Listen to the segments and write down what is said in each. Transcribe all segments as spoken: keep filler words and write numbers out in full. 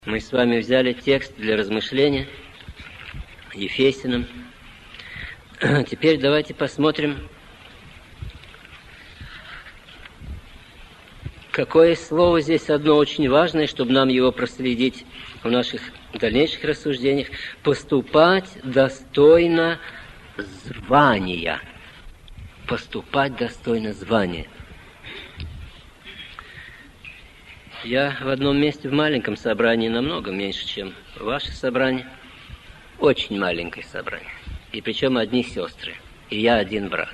Мы с вами взяли текст для размышления Ефесянам. Теперь давайте посмотрим, какое слово здесь одно очень важное, чтобы нам его проследить в наших дальнейших рассуждениях. Поступать достойно звания. Поступать достойно звания. Я в одном месте в маленьком собрании, намного меньше, чем ваше собрание. Очень маленькое собрание. И причем одни сестры. И я один брат.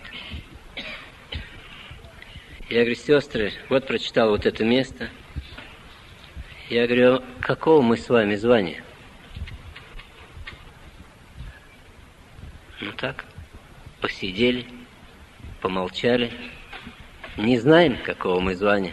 Я говорю: сестры, вот прочитал вот это место. Я говорю: какого мы с вами звания? Ну так, посидели, помолчали. Не знаем, какого мы звания.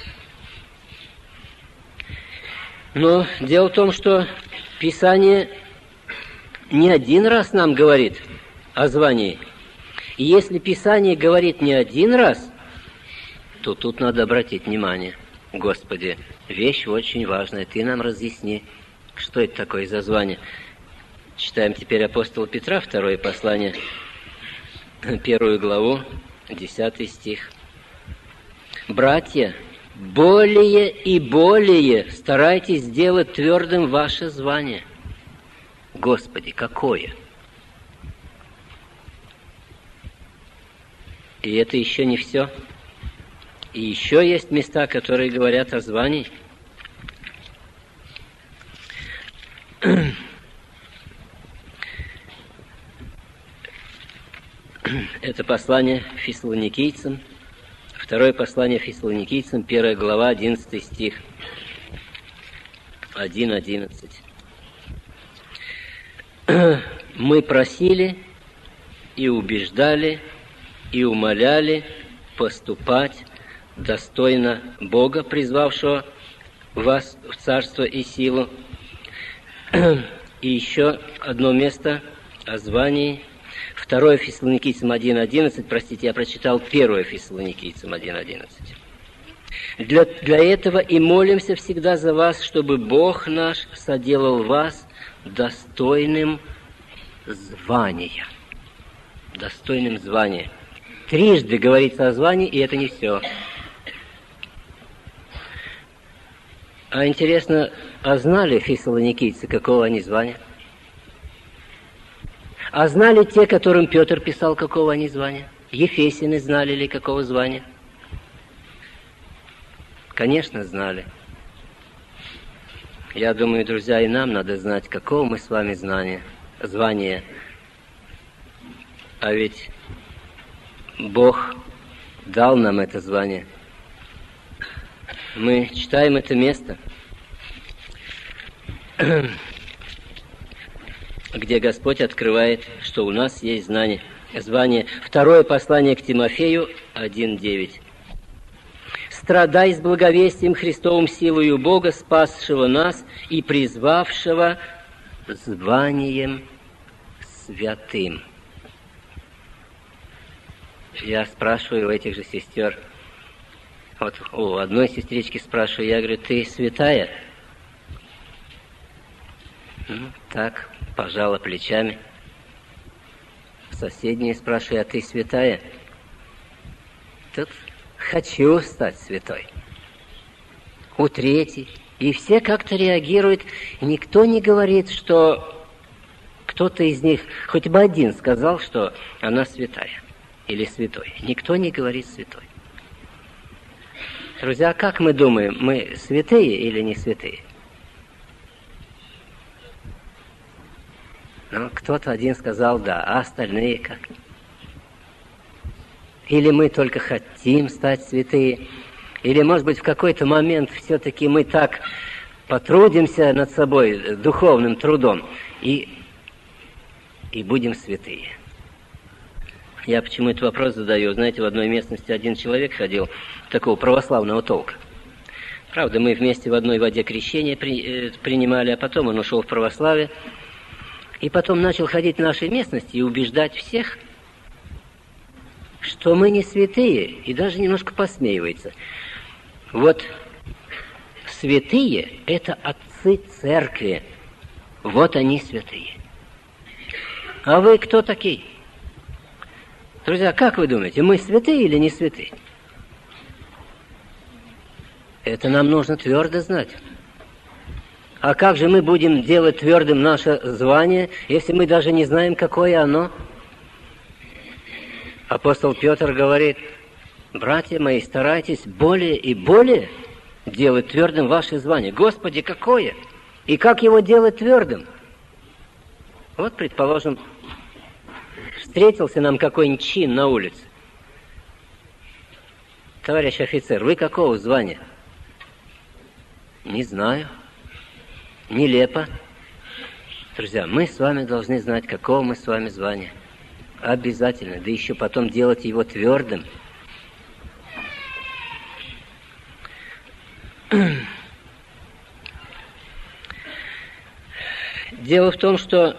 Но дело в том, что Писание не один раз нам говорит о звании. И если Писание говорит не один раз, то тут надо обратить внимание. Господи, вещь очень важная, Ты нам разъясни, что это такое за звание. Читаем теперь апостола Петра, второе послание, первую главу, десятый стих. «Братья, более и более старайтесь сделать твердым ваше звание». Господи, какое! И это еще не все. И еще есть места, которые говорят о звании. Это послание Фессалоникийцам. Второе послание Фессалоникийцам, первая глава, одиннадцатый стих. один одиннадцать. «Мы просили и убеждали, и умоляли поступать достойно Бога, призвавшего вас в царство и силу». И еще одно место о звании. Второе Фессалоникийцам один одиннадцать, простите, я прочитал первое Фессалоникийцам один одиннадцать. Для, для этого и молимся всегда за вас, чтобы Бог наш соделал вас достойным звания. Достойным звания. Трижды говорится о звании, и это не все. А интересно, а знали фессалоникийцы, какого они звания? А знали те, которым Петр писал, какого они звания? Ефесяне знали ли, какого звания? Конечно, знали. Я думаю, друзья, и нам надо знать, какого мы с вами знания, звания. А ведь Бог дал нам это звание. Мы читаем это место, где Господь открывает, что у нас есть знание, звание. Второе послание к Тимофею один девять. «Страдай с благовестием Христовым силою Бога, спасшего нас и призвавшего званием святым». Я спрашиваю у этих же сестер, вот у одной сестрички спрашиваю, я говорю: ты святая? Ну, так, пожала плечами. Соседние спрашиваю: а ты святая? Тут хочу стать святой. У третьей. И все как-то реагируют. Никто не говорит, что кто-то из них, хоть бы один сказал, что она святая или святой. Никто не говорит святой. Друзья, как мы думаем, мы святые или не святые? Ну, кто-то один сказал да, а остальные как? Или мы только хотим стать святые, или, может быть, в какой-то момент все-таки мы так потрудимся над собой духовным трудом и, и будем святые. Я почему этот вопрос задаю? Знаете, в одной местности один человек ходил, такого православного толка. Правда, мы вместе в одной воде крещения при, э, принимали, а потом он ушел в православие. И потом начал ходить в нашей местности и убеждать всех, что мы не святые, и даже немножко посмеивается. Вот святые – это от отцы церкви. Вот они святые. А вы кто такие? Друзья, как вы думаете, мы святые или не святые? Это нам нужно твердо знать. А как же мы будем делать твердым наше звание, если мы даже не знаем, какое оно? Апостол Петр говорит: братья мои, старайтесь более и более делать твердым ваше звание. Господи, какое? И как его делать твердым? Вот, предположим, встретился нам какой-нибудь чин на улице. Товарищ офицер, вы какого звания? Не знаю. Нелепо. Друзья, мы с вами должны знать, какого мы с вами звания. Обязательно. Да еще потом делать его твердым. Дело в том, что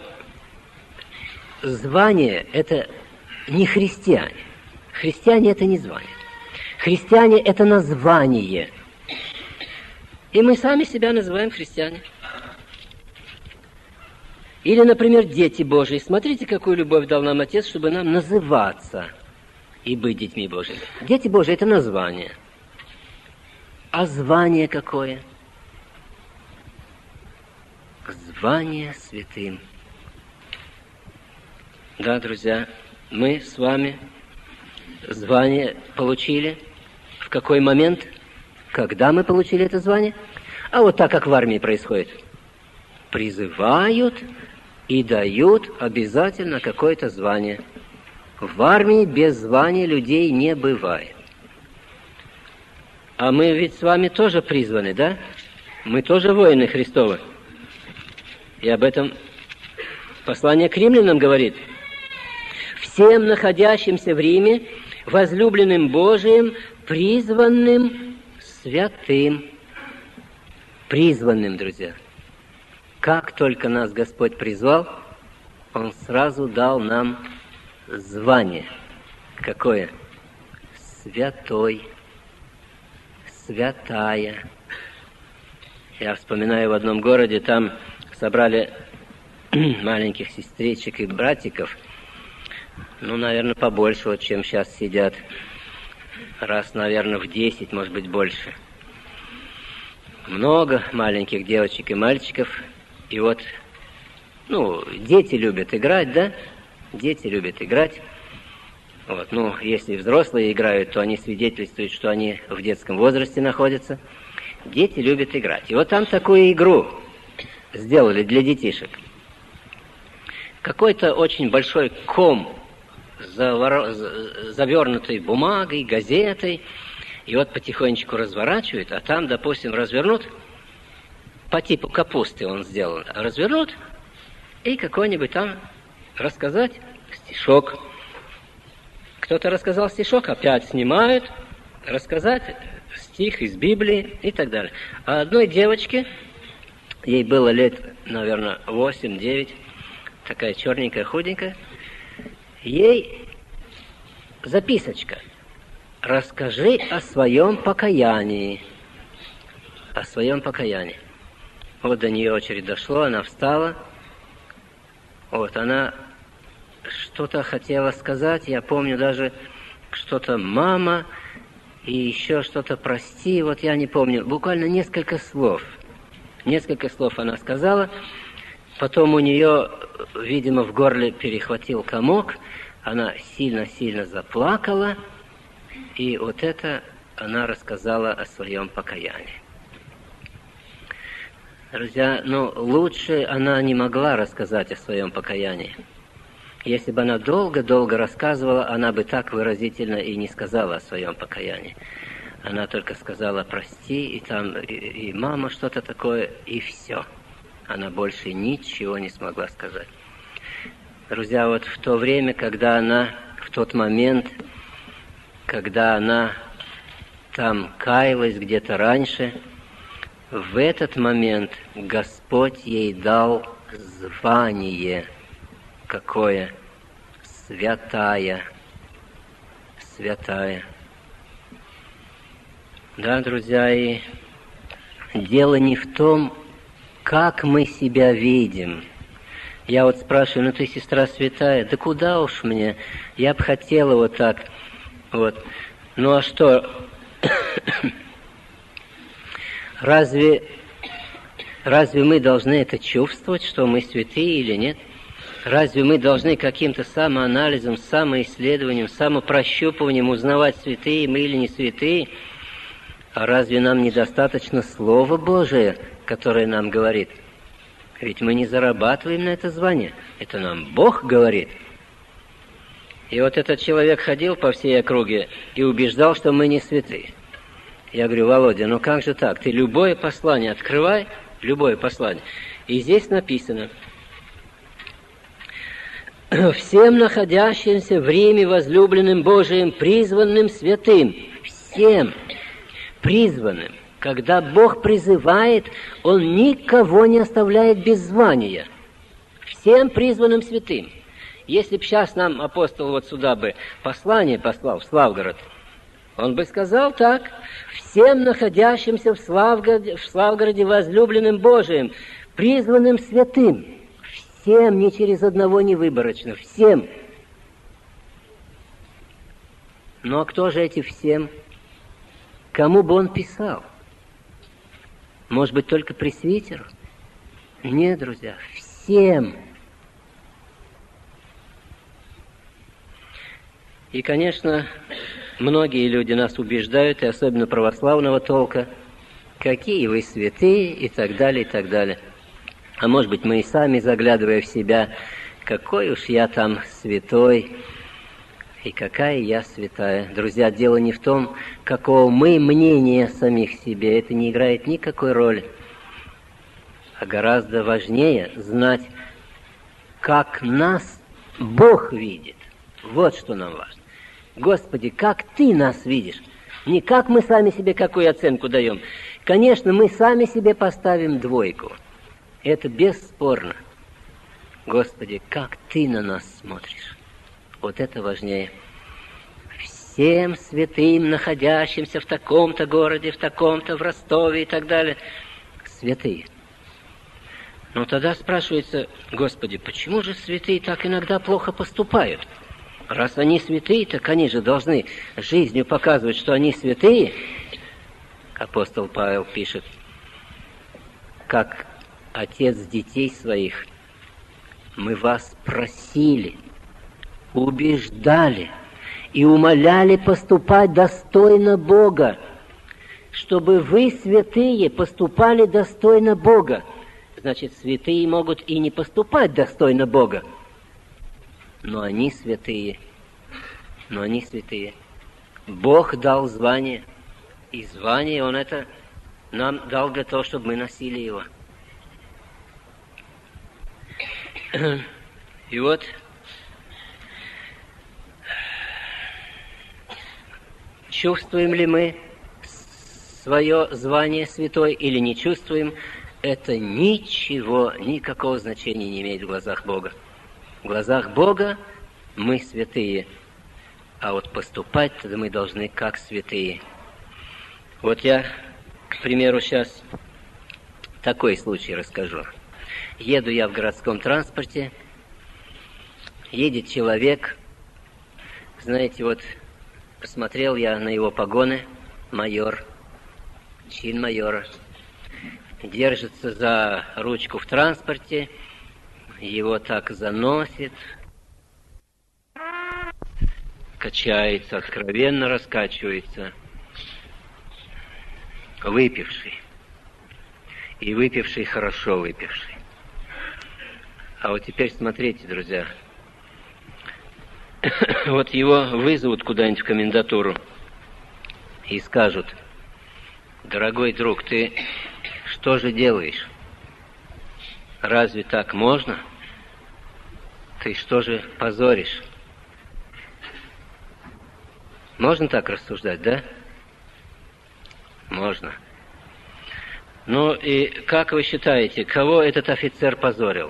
звание – это не христиане. Христиане – это не звание. Христиане – это название. И мы сами себя называем христиане. Или, например, дети Божьи. Смотрите, какую любовь дал нам Отец, чтобы нам называться и быть детьми Божьими. Дети Божьи – это название. А звание какое? Звание святым. Да, друзья, мы с вами звание получили. В какой момент? Когда мы получили это звание? А вот так, как в армии происходит. Призывают и дают обязательно какое-то звание. В армии без звания людей не бывает. А мы ведь с вами тоже призваны, да? Мы тоже воины Христовы. И об этом послание к римлянам говорит. Всем находящимся в Риме, возлюбленным Божиим, призванным святым. Призванным, друзья. Как только нас Господь призвал, Он сразу дал нам звание. Какое? Святой. Святая. Я вспоминаю, в одном городе там собрали маленьких сестричек и братиков, ну, наверное, побольше, вот, чем сейчас сидят. Раз, наверное, в десять, может быть, больше. Много маленьких девочек и мальчиков. И вот, ну, дети любят играть, да? Дети любят играть. Вот, ну, если взрослые играют, то они свидетельствуют, что они в детском возрасте находятся. Дети любят играть. И вот там такую игру сделали для детишек. Какой-то очень большой ком, завор... завернутый бумагой, газетой, и вот потихонечку разворачивают, а там, допустим, развернут, по типу капусты он сделан, развернут, и какой-нибудь там рассказать стишок. Кто-то рассказал стишок, опять снимают, рассказать стих из Библии и так далее. А одной девочке, ей было лет, наверное, восемь-девять, такая черненькая, худенькая, ей записочка. Расскажи о своем покаянии. О своем покаянии. Вот до нее очередь дошло, она встала. Вот, она что-то хотела сказать, я помню даже что-то «мама» и еще что-то «прости», вот я не помню, буквально несколько слов. Несколько слов она сказала, потом у нее, видимо, в горле перехватил комок, она сильно-сильно заплакала, и вот это она рассказала о своем покаянии. Друзья, ну, лучше она не могла рассказать о своем покаянии. Если бы она долго-долго рассказывала, она бы так выразительно и не сказала о своем покаянии. Она только сказала «прости», и там и, и «мама» что-то такое, и все. Она больше ничего не смогла сказать. Друзья, вот в то время, когда она, в тот момент, когда она там каялась где-то раньше, в этот момент Господь ей дал звание. Какое? Святая. Святая. Да, друзья, и дело не в том, как мы себя видим. Я вот спрашиваю, ну ты сестра святая, да куда уж мне, я бы хотела вот так, вот. Ну а что, разве, разве мы должны это чувствовать, что мы святые или нет? Разве мы должны каким-то самоанализом, самоисследованием, самопрощупыванием узнавать, святые мы или не святые? А разве нам недостаточно Слова Божие, которое нам говорит? Ведь мы не зарабатываем на это звание. Это нам Бог говорит. И вот этот человек ходил по всей округе и убеждал, что мы не святые. Я говорю, Володя, ну как же так? Ты любое послание открывай, любое послание. И здесь написано: всем находящимся в Риме возлюбленным Божиим, призванным святым, всем призванным. Когда Бог призывает, Он никого не оставляет без звания. Всем призванным святым. Если бы сейчас нам апостол вот сюда бы послание послал в Славгород, он бы сказал так: всем находящимся в Славгороде, в Славгороде возлюбленным Божиим, призванным святым. Всем, ни через одного не выборочно, всем. Ну а кто же эти всем? Кому бы он писал? Может быть, только пресвитеру? Нет, друзья, всем. И, конечно, многие люди нас убеждают, и особенно православного толка, какие вы святые, и так далее, и так далее. А может быть, мы и сами, заглядывая в себя, какой уж я там святой, и какая я святая. Друзья, дело не в том, какого мы мнения о самих себе, это не играет никакой роли. А гораздо важнее знать, как нас Бог видит. Вот что нам важно. Господи, как Ты нас видишь? Не как мы сами себе какую оценку даем. Конечно, мы сами себе поставим двойку. Это бесспорно. Господи, как Ты на нас смотришь? Вот это важнее. Всем святым, находящимся в таком-то городе, в таком-то, в Ростове и так далее. Святые. Но тогда спрашивается, Господи, почему же святые так иногда плохо поступают? Раз они святые, так они же должны жизнью показывать, что они святые. Апостол Павел пишет, как отец детей своих, мы вас просили, убеждали и умоляли поступать достойно Бога, чтобы вы, святые, поступали достойно Бога. Значит, святые могут и не поступать достойно Бога, но они святые, но они святые. Бог дал звание, и звание Он это нам дал для того, чтобы мы носили его. И вот чувствуем ли мы свое звание святой или не чувствуем, это ничего, никакого значения не имеет в глазах Бога. В глазах Бога мы святые, а вот поступать-то мы должны как святые. Вот я, к примеру, сейчас такой случай расскажу. Еду я в городском транспорте, едет человек, знаете, вот посмотрел я на его погоны, майор, чин майора, держится за ручку в транспорте, его так заносит, качается, откровенно раскачивается, выпивший, и выпивший, хорошо выпивший. А вот теперь смотрите, друзья, вот его вызовут куда-нибудь в комендатуру и скажут, дорогой друг, ты что же делаешь? Разве так можно? Ты что же позоришь? Можно так рассуждать, да? Можно. Ну и как вы считаете, кого этот офицер позорил?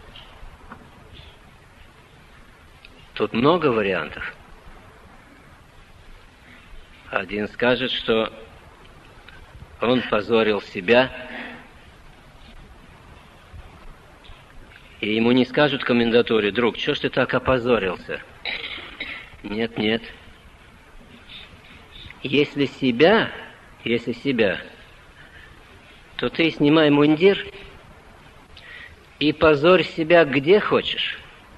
Тут много вариантов. Один скажет, что он позорил себя, И ему не скажут в комендатуре: друг, что ж ты так опозорился? Нет, нет. Если себя, если себя, то ты снимай мундир и позорь себя где хочешь,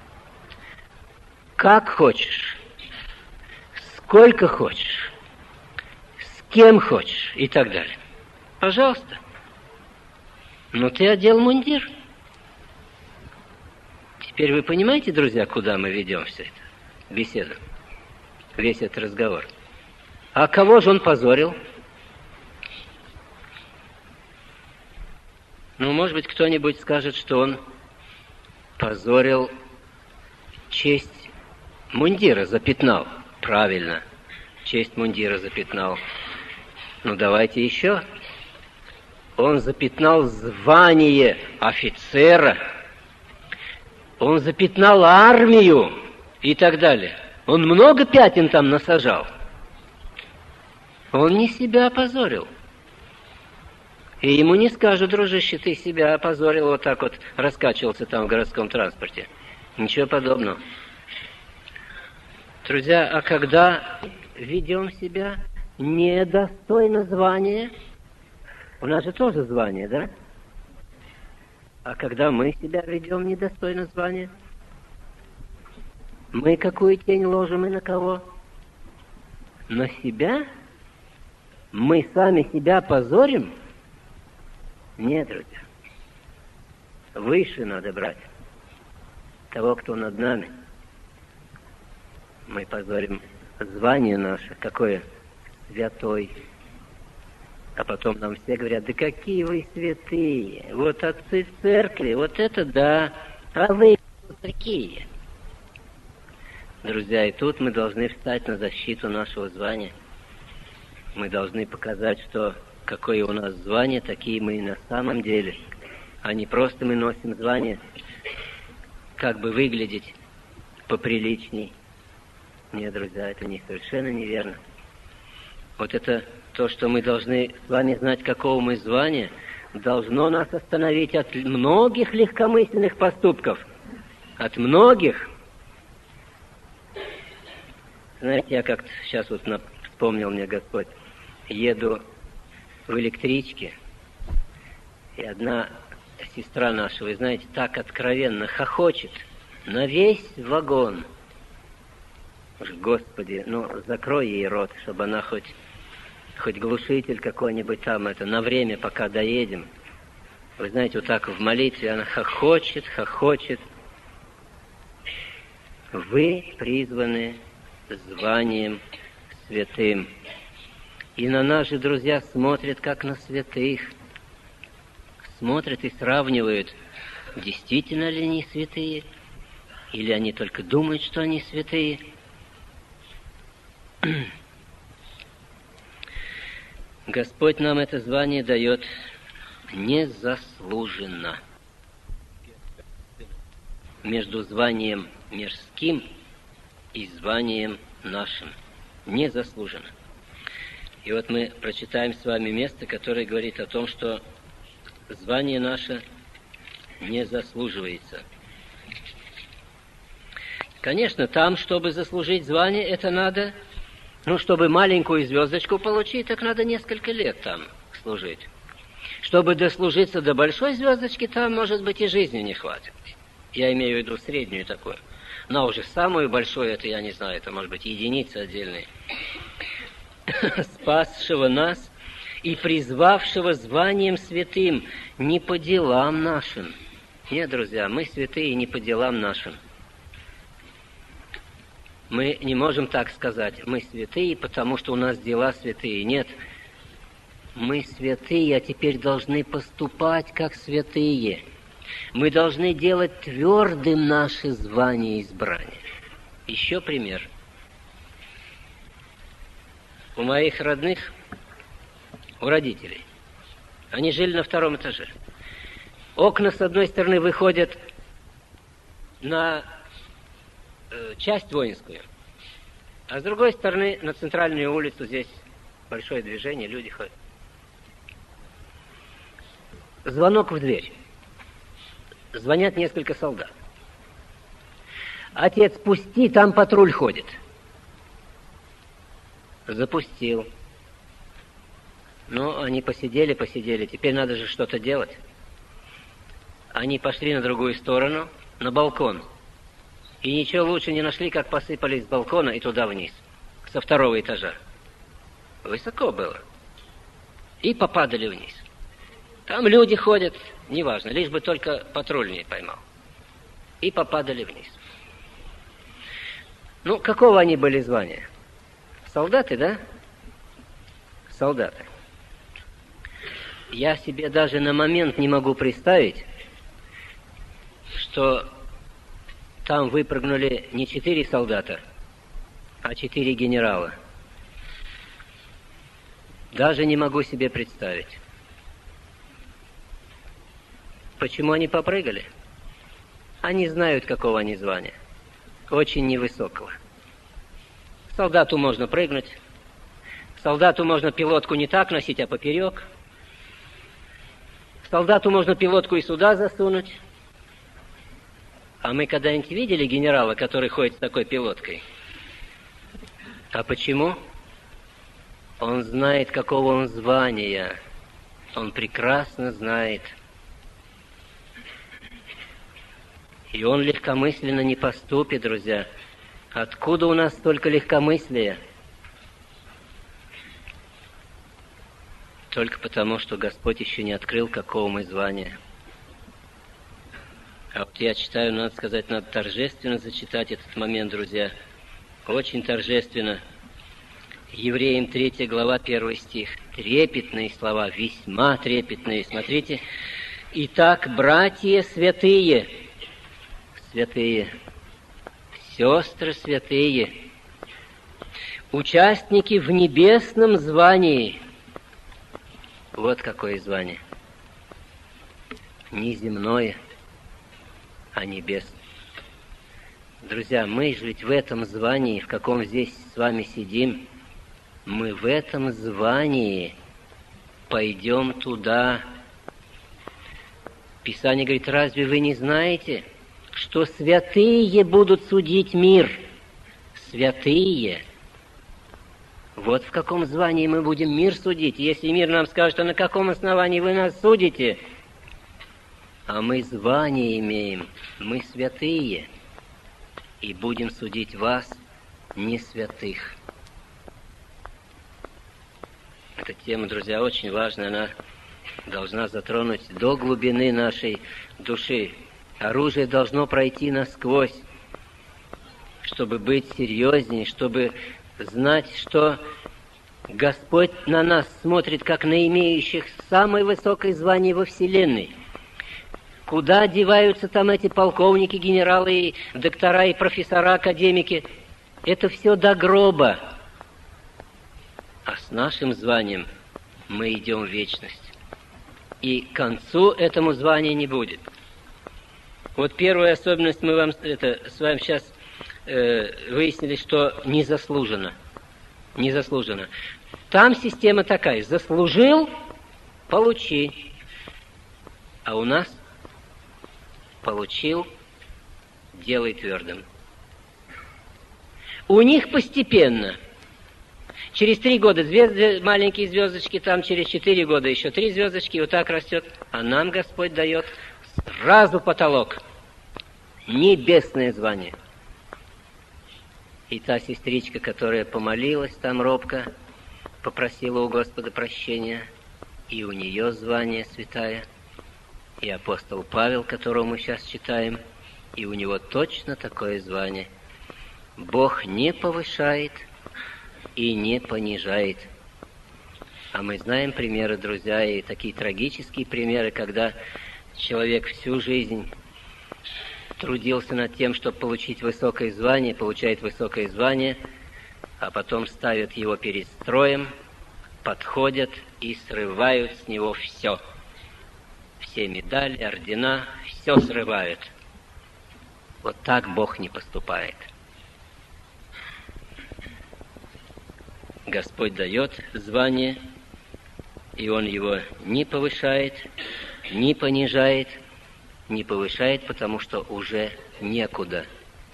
как хочешь, сколько хочешь, с кем хочешь и так далее. Пожалуйста. Но ты одел мундир. Теперь вы понимаете, друзья, куда мы ведем все это? Беседу. Весь этот разговор. А кого же он позорил? Ну, может быть, кто-нибудь скажет, что он позорил честь мундира, запятнал. Правильно, честь мундира запятнал. Ну, давайте еще. Он запятнал звание офицера. Он запятнал армию и так далее. Он много пятен там насажал. Он не себя опозорил. И ему не скажут: дружище, ты себя опозорил, вот так вот раскачивался там в городском транспорте. Ничего подобного. Друзья, а когда ведем себя недостойно звания, у нас же тоже звание, да? А когда мы себя ведем недостойно звания, мы какую тень ложим и на кого? На себя? Мы сами себя позорим? Нет, друзья. Выше надо брать того, кто над нами. Мы позорим звание наше. Какое? Святой. А потом нам все говорят: да какие вы святые, вот отцы церкви, вот это да, а вы такие. Друзья, и тут мы должны встать на защиту нашего звания. Мы должны показать, что какое у нас звание, такие мы и на самом деле. А не просто мы носим звание, как бы выглядеть поприличней. Нет, друзья, это не совершенно неверно. Вот это то, что мы должны с вами знать, какого мы звания, должно нас остановить от многих легкомысленных поступков. От многих. Знаете, я как-то сейчас вот вспомнил мне Господь, еду в электричке, и одна сестра наша, вы знаете, так откровенно хохочет на весь вагон. Господи, ну закрой ей рот, чтобы она хоть, хоть глушитель какой-нибудь там, это на время, пока доедем. Вы знаете, вот так в молитве она хохочет, хохочет. Вы призваны званием святым. И на нас же, друзья, смотрят, как на святых. Смотрят и сравнивают, действительно ли они святые, или они только думают, что они святые. Господь нам это звание дает незаслуженно. Между званием мирским и званием нашим. Незаслуженно. И вот мы прочитаем с вами место, которое говорит о том, что звание наше не заслуживается. Конечно, там, чтобы заслужить звание, это надо, ну, чтобы маленькую звездочку получить, так надо несколько лет там служить. Чтобы дослужиться до большой звездочки, там, может быть, и жизни не хватит. Я имею в виду среднюю такую. Но уже самую большую, это я не знаю, это может быть единицы отдельные. Спасшего нас и призвавшего званием святым не по делам нашим. Нет, друзья, мы святые не по делам нашим. Мы не можем так сказать: мы святые, потому что у нас дела святые. Нет, мы святые, а теперь должны поступать как святые. Мы должны делать твердым наше звание и избрание. Еще пример. У моих родных, у родителей, они жили на втором этаже. Окна с одной стороны выходят на э, часть воинскую, а с другой стороны на центральную улицу. Здесь большое движение, люди ходят. Звонок в дверь. звонят несколько солдат. Отец, пусти, там патруль ходит. Запустил. Ну, они посидели, посидели, теперь надо же что-то делать. Они пошли на другую сторону, на балкон. И ничего лучше не нашли, как посыпались с балкона и туда вниз, со второго этажа. Высоко было. И попадали вниз. Там люди ходят, неважно, лишь бы только патруль не поймал. И попадали вниз. Ну, какого они были звания? Солдаты, да? Солдаты. Я себе даже на момент не могу представить, что там выпрыгнули не четыре солдата, а четыре генерала. Даже не могу себе представить. Почему они попрыгали? Они знают, какого они звания. Очень невысокого. Солдату можно прыгнуть. Солдату можно пилотку не так носить, а поперек. Солдату можно пилотку и сюда засунуть. А мы когда-нибудь видели генерала, который ходит с такой пилоткой? А почему? Он знает, какого он звания. Он прекрасно знает. И он легкомысленно не поступит, друзья. Откуда у нас столько легкомыслия? Только потому, что Господь еще не открыл, какого мы звания. А вот я читаю, надо сказать, надо торжественно зачитать этот момент, друзья. Очень торжественно. Евреям третья глава, первый стих. Трепетные слова, весьма трепетные. Смотрите. Итак, братья святые, святые, сестры святые, участники в небесном звании. Вот какое звание. Не земное, а небесное. Друзья, мы же ведь в этом звании, в каком здесь с вами сидим, мы в этом звании пойдем туда. Писание говорит, разве вы не знаете, что святые будут судить мир? Святые. Вот в каком звании мы будем мир судить. Если мир нам скажет, а на каком основании вы нас судите? А мы звание имеем, мы святые, и будем судить вас, не святых. Эта тема, друзья, очень важная, она должна затронуть до глубины нашей души. Оружие должно пройти насквозь, чтобы быть серьезнее, чтобы знать, что Господь на нас смотрит, как на имеющих самое высокое звание во Вселенной. Куда деваются там эти полковники, генералы, и доктора, и профессора, академики? Это все до гроба. А с нашим званием мы идем в вечность. И к концу этому звания не будет. Вот первая особенность мы вам это, с вами сейчас э, выяснили, что незаслуженно. Незаслуженно. Там система такая. Заслужил — получи. А у нас получил — делай твердым. У них постепенно. Через три года звезды, маленькие звездочки, там через четыре года еще три звездочки, и вот так растет. А нам Господь дает сразу потолок. Небесное звание. И та сестричка, которая помолилась там робко, попросила у Господа прощения, и у нее звание святая. И апостол Павел, которого мы сейчас читаем, и у него точно такое звание. Бог не повышает и не понижает. А мы знаем примеры, друзья, и такие трагические примеры, когда человек всю жизнь трудился над тем, чтобы получить высокое звание, получает высокое звание, а потом ставят его перед строем, подходят и срывают с него все. Все медали, ордена, все срывают. Вот так Бог не поступает. Господь дает звание, и Он его не повышает, не понижает, не повышает, потому что уже некуда.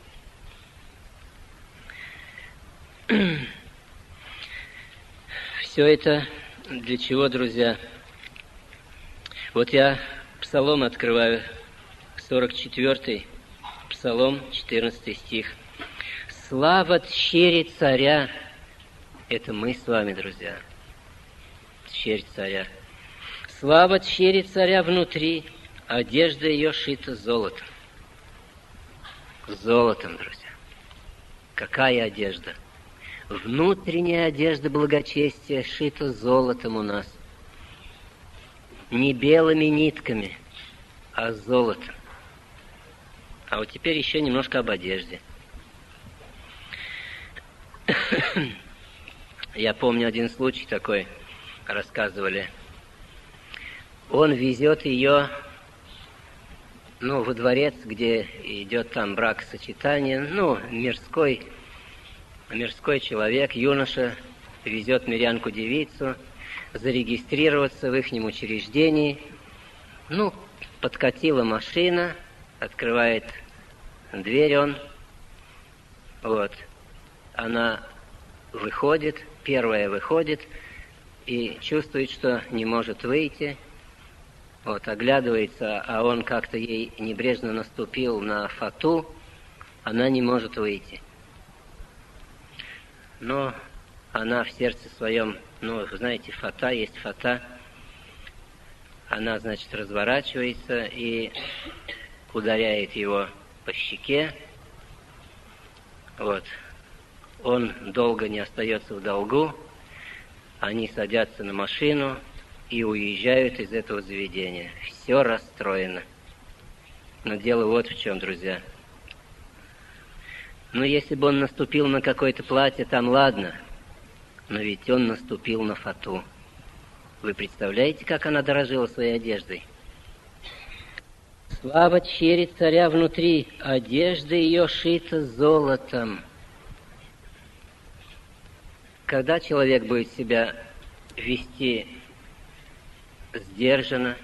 Все это для чего, друзья? Вот я Псалом открываю, сорок четвёртый Псалом, четырнадцатый стих. «Слава тщери царя». Это мы с вами, друзья. Тщерь царя. «Слава тщери царя внутри, одежда ее шита золотом». Золотом, друзья. Какая одежда? Внутренняя одежда благочестия шита золотом у нас. Не белыми нитками, а золотом. А вот теперь еще немножко об одежде. Я помню один случай такой, рассказывали. Он везет ее, ну, во дворец, где идет там бракосочетание, ну, мирской, мирской человек, юноша, везет мирянку-девицу, зарегистрироваться в ихнем учреждении. Ну, подкатила машина, открывает дверь он, вот, она выходит, первая выходит и чувствует, что не может выйти, вот, оглядывается, а он как-то ей небрежно наступил на фату, она не может выйти. Но она в сердце своем, ну, знаете, фата есть фата, она, значит, разворачивается и ударяет его по щеке. Вот. Он долго не остается в долгу. Они садятся на машину и уезжают из этого заведения. Все расстроено. Но дело вот в чем, друзья. Ну, если бы он наступил на какое-то платье, там ладно. Но ведь он наступил на фату. Вы представляете, как она дорожила своей одеждой? Слава тщери царя внутри, одежда ее шита золотом. Когда человек будет себя вести сдержанно,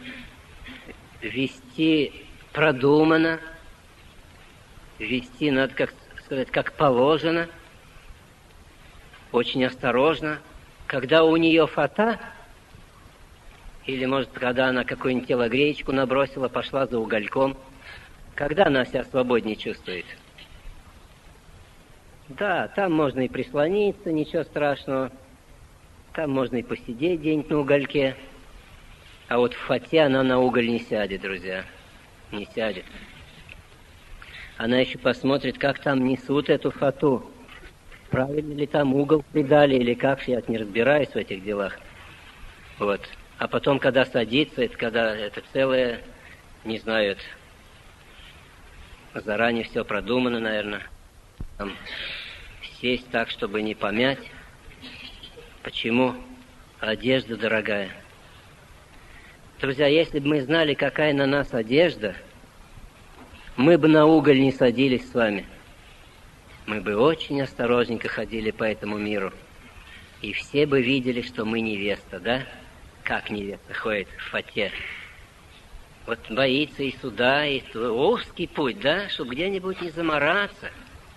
вести продуманно, вести, надо как сказать, как положено, очень осторожно, когда у нее фата, или, может, когда она какую-нибудь телогреечку набросила, пошла за угольком, когда она себя свободнее чувствует? Да, там можно и прислониться, ничего страшного. Там можно и посидеть где-нибудь на угольке. А вот в фате она на уголь не сядет, друзья. Не сядет. Она еще посмотрит, как там несут эту фату. Правильно ли там угол придали, или как, я не разбираюсь в этих делах. Вот. А потом, когда садится, это когда это целое, не знаю, это заранее все продумано, наверное. Там сесть так, чтобы не помять. Почему? Одежда дорогая. Друзья, если бы мы знали, какая на нас одежда, мы бы на уголь не садились с вами. Мы бы очень осторожненько ходили по этому миру. И все бы видели, что мы невеста, да? Как невеста ходит в фате. Вот боится и суда, и узкий путь, да? Чтобы где-нибудь не замораться.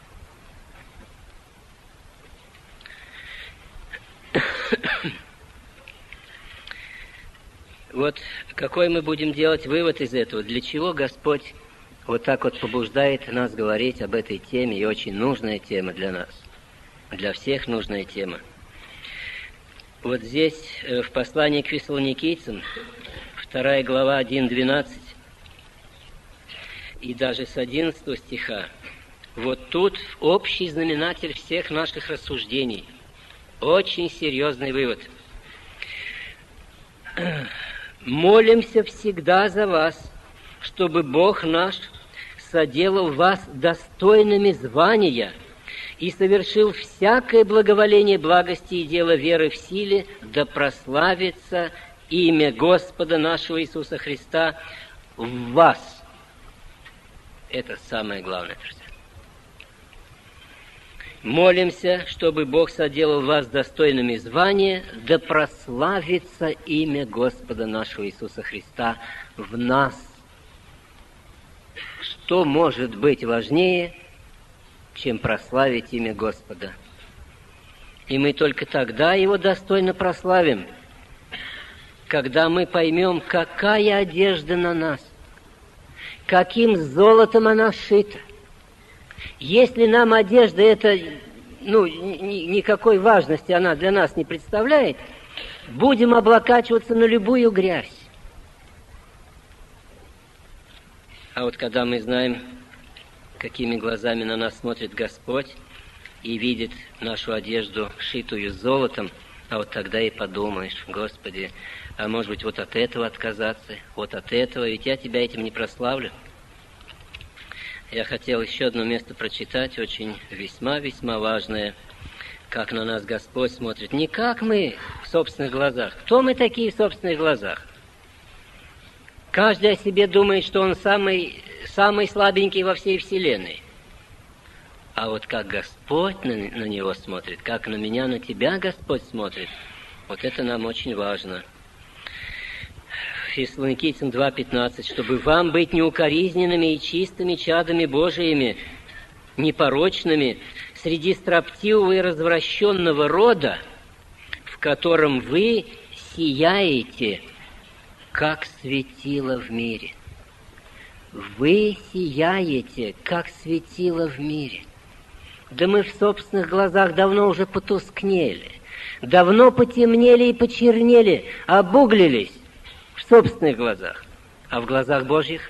Вот какой мы будем делать вывод из этого? Для чего Господь вот так вот побуждает нас говорить об этой теме, и очень нужная тема для нас, для всех нужная тема. Вот здесь, в послании к Фессалоникийцам, вторая глава, один двенадцать, и даже с одиннадцатого стиха, вот тут общий знаменатель всех наших рассуждений. Очень серьезный вывод. «Молимся всегда за вас, чтобы Бог наш соделал вас достойными звания и совершил всякое благоволение благости и дело веры в силе, да прославится имя Господа нашего Иисуса Христа в вас». Это самое главное, друзья. Молимся, чтобы Бог соделал вас достойными звания, да прославится имя Господа нашего Иисуса Христа в нас. что может быть важнее, чем прославить имя Господа. И мы только тогда Его достойно прославим, когда мы поймем, какая одежда на нас, каким золотом она сшита. Если нам одежда эта, ну, ни, никакой важности она для нас не представляет, будем облокачиваться на любую грязь. А вот когда мы знаем, какими глазами на нас смотрит Господь и видит нашу одежду, шитую золотом, а вот тогда и подумаешь: Господи, а может быть вот от этого отказаться, вот от этого, ведь я Тебя этим не прославлю. Я хотел еще одно место прочитать, очень весьма-весьма важное, как на нас Господь смотрит. Не как мы в собственных глазах. Кто мы такие в собственных глазах? Каждый о себе думает, что он самый, самый слабенький во всей вселенной. А вот как Господь на, на него смотрит, как на меня, на тебя Господь смотрит, вот это нам очень важно. Фессалоникийцам два пятнадцать, чтобы вам быть неукоризненными и чистыми чадами Божиими, непорочными, среди строптивого и развращенного рода, в котором вы сияете, как светило в мире. Вы сияете, как светило в мире. Да мы в собственных глазах давно уже потускнели, давно потемнели и почернели, обуглились в собственных глазах. А в глазах Божьих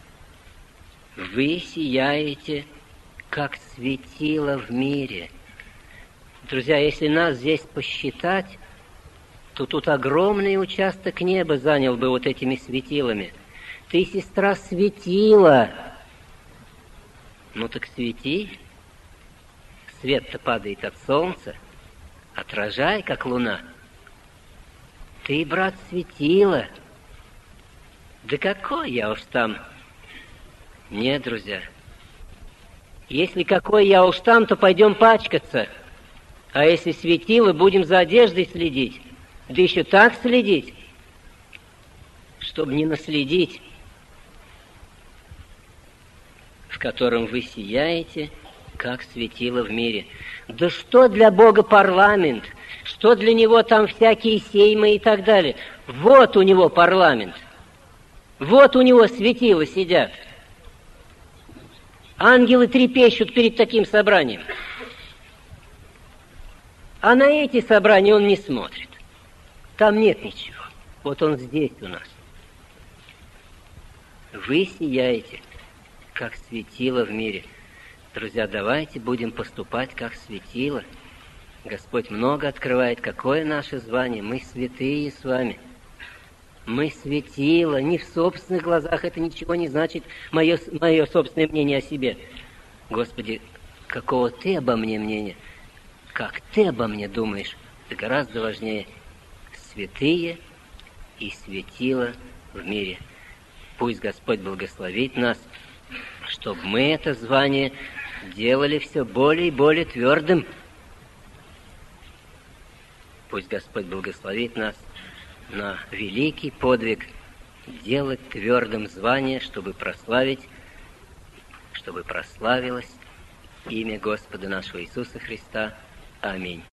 вы сияете, как светило в мире. Друзья, если нас здесь посчитать, то тут огромный участок неба занял бы вот этими светилами. Ты, сестра, светила. Ну так свети. Свет-то падает от солнца. Отражай, как луна. Ты, брат, светила. Да какой я уж там? Нет, друзья. Если какой я уж там, то пойдем пачкаться. А если светило, будем за одеждой следить. Да еще так следить, чтобы не наследить, в котором вы сияете, как светило в мире. Да что для Бога парламент? Что для Него там всякие сеймы и так далее? Вот у Него парламент. Вот у Него светила сидят. Ангелы трепещут перед таким собранием. А на эти собрания Он не смотрит. Там нет ничего. Вот Он здесь у нас. Вы сияете, как светило в мире. Друзья, давайте будем поступать, как светило. Господь много открывает. Какое наше звание? Мы святые с вами. Мы светило. Не в собственных глазах. Это ничего не значит. Мое, мое собственное мнение о себе. Господи, какого Ты обо мне мнения? Как Ты обо мне думаешь? Это гораздо важнее. Святые и светило в мире. Пусть Господь благословит нас, чтобы мы это звание делали все более и более твердым. Пусть Господь благословит нас на великий подвиг делать твердым звание, чтобы прославить, чтобы прославилось имя Господа нашего Иисуса Христа. Аминь.